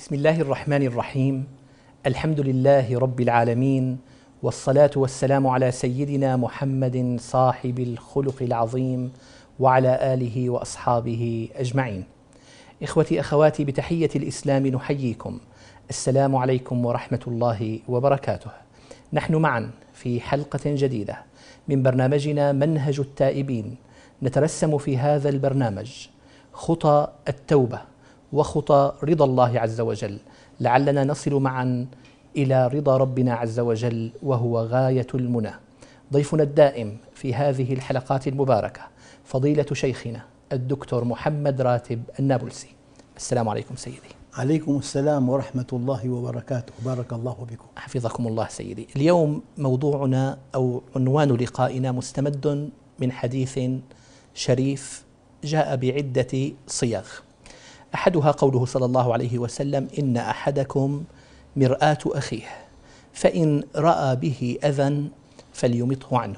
بسم الله الرحمن الرحيم. الحمد لله رب العالمين، والصلاة والسلام على سيدنا محمد صاحب الخلق العظيم وعلى آله وأصحابه أجمعين. إخوتي أخواتي، بتحية الإسلام نحييكم، السلام عليكم ورحمة الله وبركاته. نحن معا في حلقة جديدة من برنامجنا منهج التائبين، نترسم في هذا البرنامج خطى التوبة وخطى رضا الله عز وجل، لعلنا نصل معا إلى رضا ربنا عز وجل وهو غاية المنى. ضيفنا الدائم في هذه الحلقات المباركة فضيلة شيخنا الدكتور محمد راتب النابلسي. السلام عليكم سيدي. عليكم السلام ورحمة الله وبركاته، بارك الله بكم. حفظكم الله سيدي. اليوم موضوعنا أو عنوان لقائنا مستمد من حديث شريف جاء بعدة صياغ. أحدها قوله صلى الله عليه وسلم: إن أحدكم مرآة أخيه فإن رأى به أذى فليمطه عنه.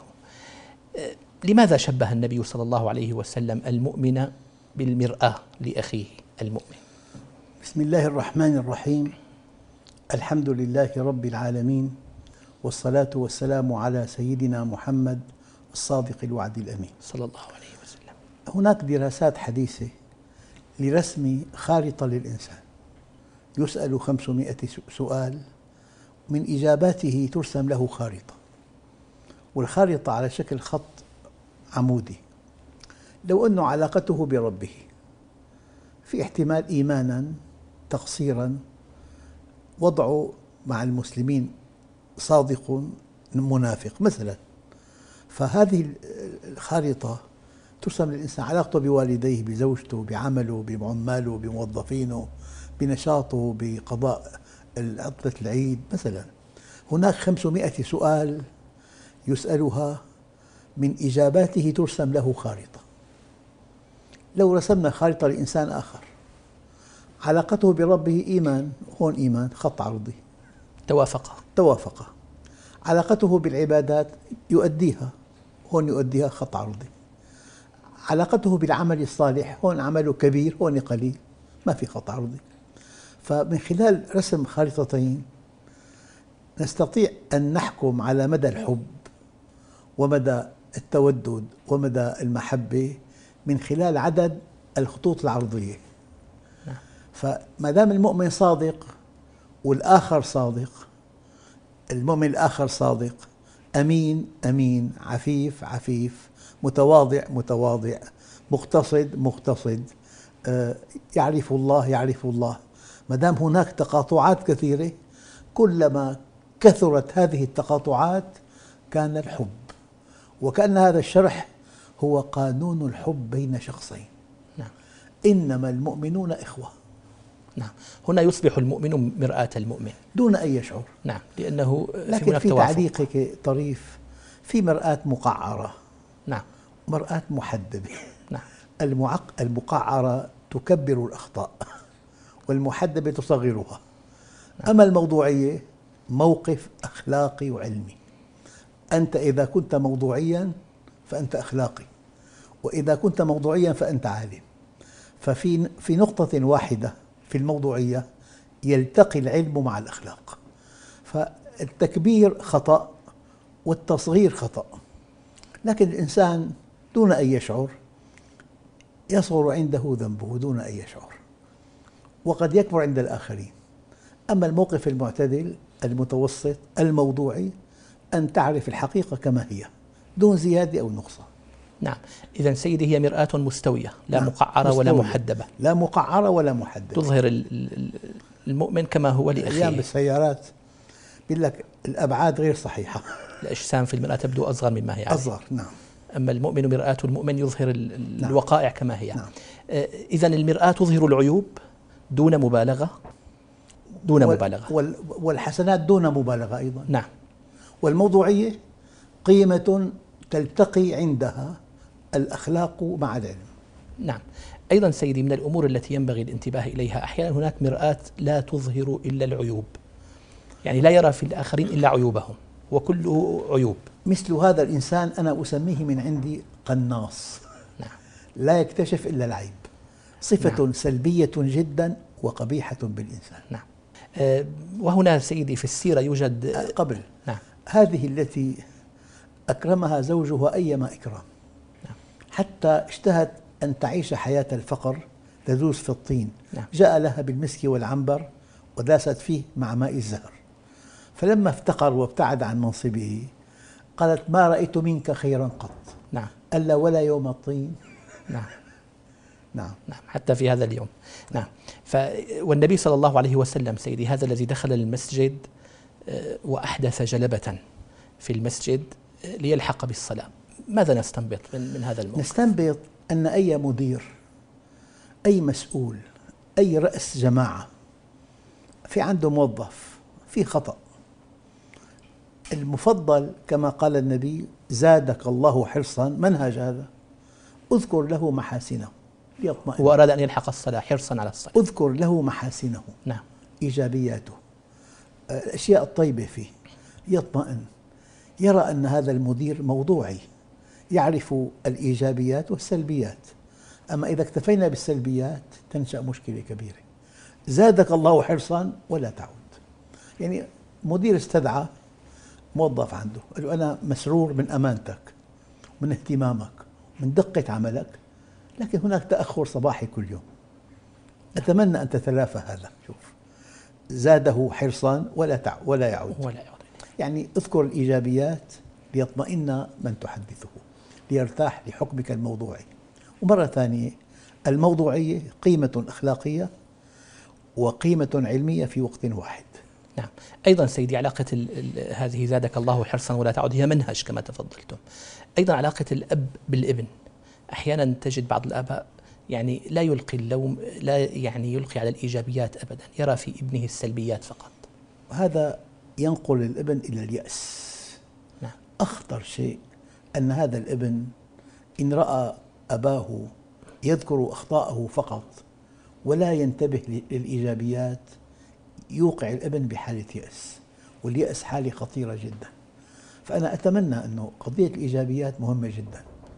لماذا شبه النبي صلى الله عليه وسلم المؤمن بالمرآة لأخيه المؤمن؟ بسم الله الرحمن الرحيم. الحمد لله رب العالمين، والصلاة والسلام على سيدنا محمد الصادق الوعد الأمين صلى الله عليه وسلم. هناك دراسات حديثة لرسم خارطة للإنسان، يسأل 500 سؤال، من إجاباته ترسم له خارطة، والخارطة على شكل خط عمودي. لو أن علاقته بربه في احتمال إيمانا، تقصيرا، وضعه مع المسلمين صادق، منافق مثلا، فهذه الخارطة ترسم للإنسان علاقته بوالديه، بزوجته، بعمله، بعماله، بموظفينه، بنشاطه، بقضاء عطلة العيد مثلا. هناك 500 سؤال يسألها، من إجاباته ترسم له خارطة. لو رسمنا خارطة لإنسان آخر، علاقته بربه إيمان، هون إيمان خط عرضي توافق. علاقته بالعبادات يؤديها، هون يؤديها خط عرضي. علاقته بالعمل الصالح، هون عمله كبير، هون قليل، ما في خط عرضي. فمن خلال رسم خارطتين نستطيع أن نحكم على مدى الحب ومدى التودد ومدى المحبة من خلال عدد الخطوط العرضية. فما دام المؤمن صادق والآخر صادق، المؤمن الآخر صادق، أمين أمين، عفيف عفيف، متواضع متواضع، مقتصد مقتصد، يعرف الله، ما دام هناك تقاطعات كثيرة، كلما كثرت هذه التقاطعات كان الحب. وكأن هذا الشرح هو قانون الحب بين شخصين. نعم. إنما المؤمنون إخوة. نعم. هنا يصبح المؤمن مرآة المؤمن دون أن يشعر. نعم، لأنه لكن في تعليق طريف، في مرآة مقعرة، نعم، مرآة محدبة. نعم. المقعرة تكبر الأخطاء، والمحدبة تصغرها. أما الموضوعية موقف أخلاقي وعلمي. أنت إذا كنت موضوعيا فأنت أخلاقي، وإذا كنت موضوعيا فأنت عالم. ففي نقطة واحدة في الموضوعية يلتقي العلم مع الأخلاق. فالتكبير خطأ والتصغير خطأ، لكن الإنسان دون أن يشعر يصغر عنده ذنبه دون أن يشعر، وقد يكبر عند الآخرين. أما الموقف المعتدل المتوسط الموضوعي، أن تعرف الحقيقة كما هي دون زيادة أو نقصان. نعم. إذن سيدي هي مرآة مستوية، لا نعم. مقعرة ولا محدبة. لا مقعرة ولا محدبة، تظهر المؤمن كما هو لأخيه. أيام بالسيارات بيقول لك الأبعاد غير صحيحة، الأجسام في المرآة تبدو أصغر مما هي عليه. أصغر، نعم. أما المؤمن مرآة المؤمن يظهر نعم. الوقائع كما هي. نعم. إذن المرآة تظهر العيوب دون مبالغة، والحسنات دون مبالغة أيضا. نعم. والموضوعية قيمة تلتقي عندها الأخلاق مع العلم. نعم. أيضا سيدي، من الأمور التي ينبغي الانتباه إليها، أحيانا هناك مرآة لا تظهر إلا العيوب، يعني لا يرى في الآخرين إلا عيوبهم وكله عيوب. مثل هذا الإنسان أنا أسميه من عندي قناص. نعم. لا يكتشف إلا العيب، صفة نعم. سلبية جدا وقبيحة بالإنسان. نعم. وهنا سيدي في السيرة يوجد قبل نعم. هذه التي أكرمها زوجها أيما إكرام، نعم. حتى اشتهت أن تعيش حياة الفقر تدوس في الطين. نعم. جاء لها بالمسك والعنبر وداست فيه مع ماء الزهر، فلما افتقر وابتعد عن منصبه قالت: ما رأيت منك خيرا قط. نعم. ألا ولا يوم الطين. نعم. نعم. نعم. حتى في هذا اليوم. نعم. والنبي صلى الله عليه وسلم سيدي هذا الذي دخل المسجد وأحدث جلبة في المسجد ليلحق بالصلاة، ماذا نستنبط من هذا الموقف؟ نستنبط أن أي مدير، أي مسؤول، أي رأس جماعة في عنده موظف في خطأ، المفضل كما قال النبي: زادك الله حرصا، منهج هذا، اذكر له محاسنه ليطمئن. هو أراد أن يلحق الصلاة حرصا على الصلاة. اذكر له محاسنه. نعم. إيجابياته، الأشياء الطيبة فيه، يطمئن، يرى أن هذا المدير موضوعي، يعرف الإيجابيات والسلبيات. أما إذا اكتفينا بالسلبيات تنشأ مشكلة كبيرة. زادك الله حرصا ولا تعود. يعني مدير استدعى موظف عنده قال له: أنا مسرور من أمانتك، من اهتمامك، من دقة عملك، لكن هناك تأخر صباحي كل يوم، أتمنى أن تتلافى هذا. شوف، زاده حرصا ولا يعود. يعني اذكر الإيجابيات ليطمئن من تحدثه، ليرتاح لحكمك الموضوعي. ومرة ثانية، الموضوعية قيمة أخلاقية وقيمة علمية في وقت واحد. نعم. أيضا سيدي علاقة هذه زادك الله حرصا ولا تعد هي منهج كما تفضلتم. أيضا علاقة الأب بالابن، أحيانا تجد بعض الآباء يعني لا يلقي اللوم، لا يعني يلقي على الإيجابيات أبدا، يرى في ابنه السلبيات فقط. هذا ينقل الابن إلى اليأس. نعم. أخطر شيء أن هذا الابن إن رأى أباه يذكر أخطاءه فقط ولا ينتبه للإيجابيات يوقع الابن بحالة يأس، واليأس حالة خطيرة جدا. فأنا أتمنى أنه قضية الإيجابيات مهمة جدا،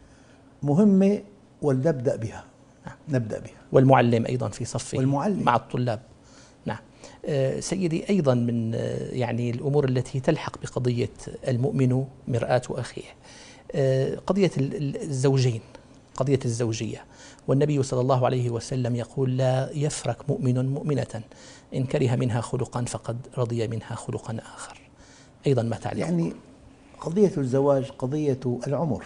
مهمة، ولنبدأ بها. نبدأ بها. والمعلم أيضا في صفه والمعلم مع الطلاب. نعم. سيدي أيضا من يعني الأمور التي تلحق بقضية المؤمن مرآة أخيه قضية الزوجين، قضية الزوجية. والنبي صلى الله عليه وسلم يقول: لا يفرك مؤمن مؤمنة إن كره منها خلقا فقد رضي منها خلقا آخر. أيضا ما تعليق؟ يعني قضية الزواج قضية العمر،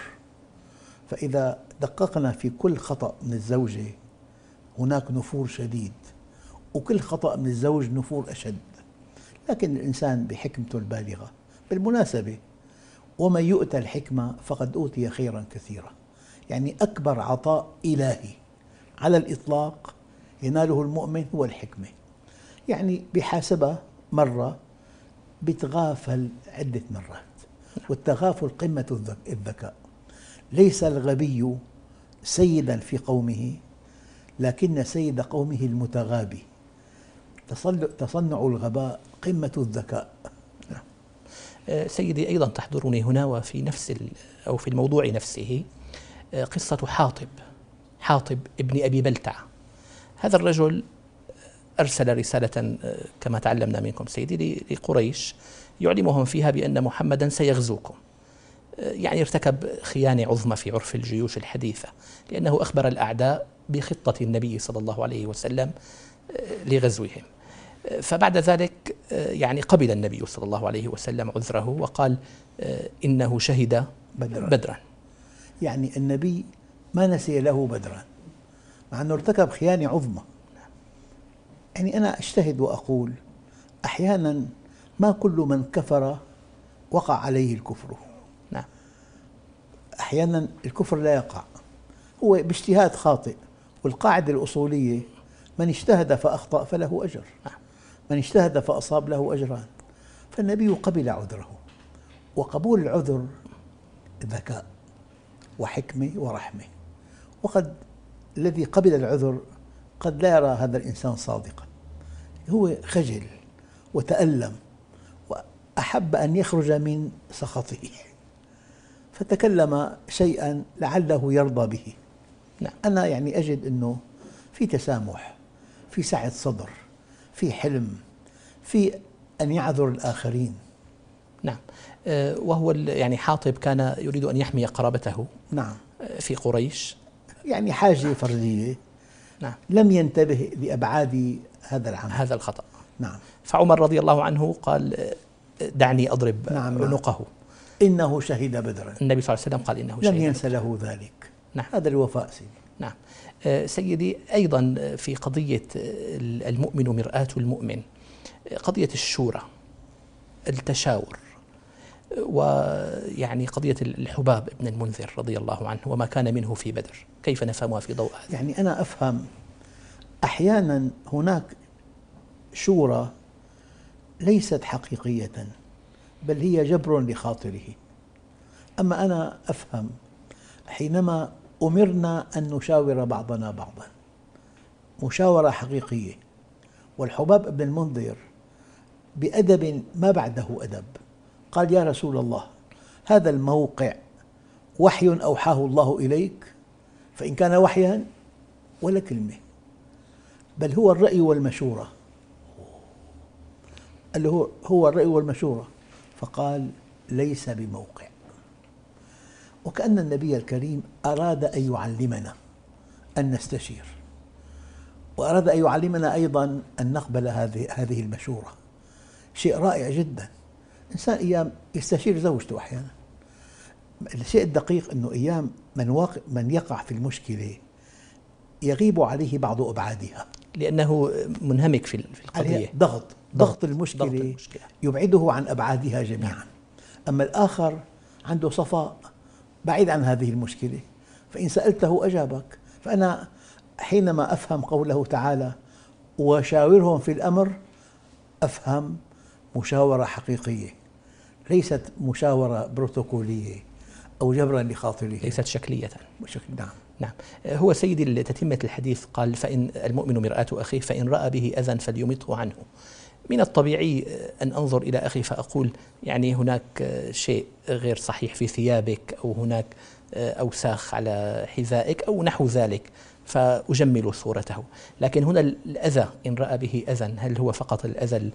فإذا دققنا في كل خطأ من الزوجة هناك نفور شديد، وكل خطأ من الزوج نفور أشد. لكن الإنسان بحكمته البالغة، بالمناسبة ومن يؤتى الحكمة فقد أوتي خيرا كثيرا، يعني أكبر عطاء إلهي على الإطلاق يناله المؤمن هو الحكمة. يعني بحاسبة مرة بتغافل عدة مرات، والتغافل قمة الذكاء. ليس الغبي سيدا في قومه، لكن سيد قومه المتغابي. تصنع الغباء قمة الذكاء. سيدي أيضا تحضرني هنا وفي نفس أو في الموضوع نفسه قصة حاطب ابن أبي بلتع. هذا الرجل أرسل رسالة كما تعلمنا منكم سيدي لقريش يعلمهم فيها بأن محمدا سيغزوكم. يعني ارتكب خيانة عظمى في عرف الجيوش الحديثة، لأنه أخبر الأعداء بخطة النبي صلى الله عليه وسلم لغزوهم. فبعد ذلك يعني قبل النبي صلى الله عليه وسلم عذره وقال: إنه شهد بدرا. يعني النبي ما نسي له بدرا، مع أنه ارتكب خيانة عظمى. يعني أنا أجتهد وأقول أحيانا ما كل من كفر وقع عليه الكفر. نعم. أحيانا الكفر لا يقع، هو باجتهاد خاطئ، والقاعدة الأصولية: من اجتهد فأخطأ فله أجر، من اجتهد فأصاب له أجران. فالنبي قبل عذره، وقبول العذر ذكاء وحكمة ورحمة. وقد الذي قبل العذر قد لا يرى هذا الإنسان صادقا، هو خجل وتألم وأحب أن يخرج من سخطه، فتكلم شيئا لعله يرضى به. نعم. أنا يعني أجد أنه في تسامح، في سعة صدر، في حلم، في أن يعذر الآخرين. نعم. وهو يعني حاطب كان يريد أن يحمي قرابته. نعم. في قريش، يعني حاجة فردية. نعم. لم ينتبه لأبعاد هذا العمل، هذا الخطأ. نعم. فعمر رضي الله عنه قال دعني أضرب عنقه. إنه شهد بدرا. النبي صلى الله عليه وسلم قال إنه شهد لم ينسى له ذلك. نعم. هذا الوفاء سيدي. نعم. سيدي، أيضا في قضية المؤمن مرآة المؤمن، قضية الشورى، التشاور، ويعني قضية الحباب بن المنذر رضي الله عنه وما كان منه في بدر، كيف نفهمها في ضوء هذا؟ يعني أنا أفهم أحيانا هناك شورى ليست حقيقية، بل هي جبر لخاطره. أما أنا أفهم حينما أمرنا أن نشاور بعضنا بعضا مشاورة حقيقية، والحباب بن المنذر بأدب ما بعده أدب قال: يا رسول الله، هذا الموقع وحي أوحاه الله إليك، فإن كان وحيا ولا كلمة، بل هو الرأي والمشورة. قال له: هو الرأي والمشورة. فقال: ليس بموقع. وكأن النبي الكريم أراد أن يعلمنا أن نستشير، وأراد أن يعلمنا أيضا أن نقبل هذه المشورة. شيء رائع جدا. إنسان أيام يستشير زوجته أحيانا. الشيء الدقيق أنه أيام من يقع في المشكلة يغيب عليه بعض أبعادها، لأنه منهمك في القضية. ضغط المشكلة يبعده عن أبعادها جميعا. أما الآخر عنده صفاء بعيد عن هذه المشكلة، فإن سألته أجابك. فأنا حينما أفهم قوله تعالى: وشاورهم في الأمر، أفهم مشاورة حقيقية، ليست مشاورة بروتوكولية أو جبرا لخاطره، ليست شكلية. نعم. نعم. هو سيدي لتتمة الحديث قال: فإن المؤمن مرآة أخيه فإن رأى به أذى فليمطه عنه. من الطبيعي أن أنظر إلى أخي فأقول يعني هناك شيء غير صحيح في ثيابك، أو هناك أوساخ على حذائك أو نحو ذلك، فأجمل صورته. لكن هنا الأذى إن رأى به أذى، هل هو فقط الأذى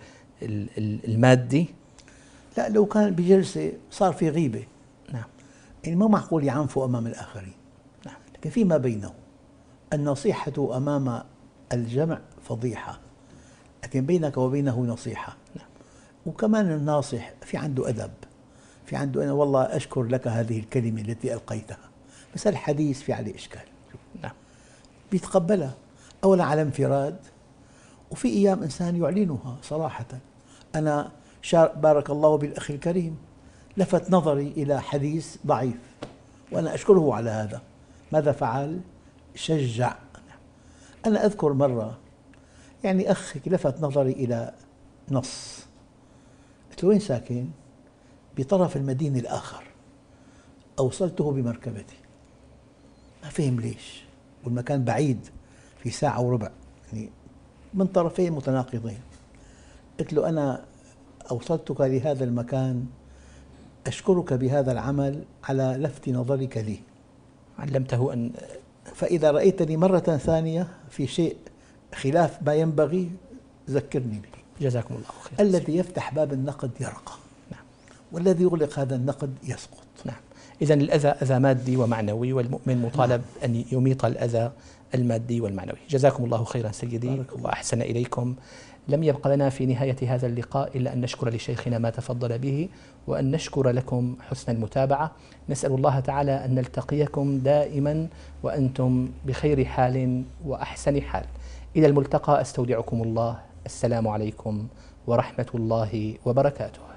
المادي؟ لا، لو كان بجلسة صار في غيبة. نعم. يعني ما معقول يعنفوا أمام الآخرين. نعم. لكن فيما بينه النصيحة أمام الجمع فضيحة، لكن بينك وبينه نصيحة. نعم. وكمان الناصح في عنده أدب، في عنده: أنا والله أشكر لك هذه الكلمة التي ألقيتها، بس الحديث في عليه إشكال. نعم. بيتقبلها أولا على انفراد، وفي أيام إنسان يعلنها صراحة. أنا بارك الله بالأخ الكريم، لفت نظري إلى حديث ضعيف وأنا أشكره على هذا. ماذا فعل؟ شجع. أنا أذكر مرة يعني أخ لفت نظري إلى نص، قلت له: وين ساكن؟ بطرف المدينة الآخر. أوصلته بمركبتي، ما فهم ليش، والمكان بعيد في ساعة وربع، يعني من طرفين متناقضين. قلت له: أنا أوصلتك لهذا المكان أشكرك بهذا العمل على لفت نظرك لي. علمته أن فإذا رأيتني مرة ثانية في شيء خلاف ما ينبغي ذكرني به. جزاكم الله خير. الذي يفتح باب النقد يرقى. نعم. والذي يغلق هذا النقد يسقط. نعم. إذن الأذى أذى مادي ومعنوي، والمؤمن مطالب أن يميط الأذى المادي والمعنوي. جزاكم الله خيرا سيدي وأحسن إليكم. لم يبق لنا في نهاية هذا اللقاء إلا أن نشكر لشيخنا ما تفضل به، وأن نشكر لكم حسن المتابعة. نسأل الله تعالى أن نلتقيكم دائما وأنتم بخير حال وأحسن حال. إلى الملتقى، أستودعكم الله. السلام عليكم ورحمة الله وبركاته.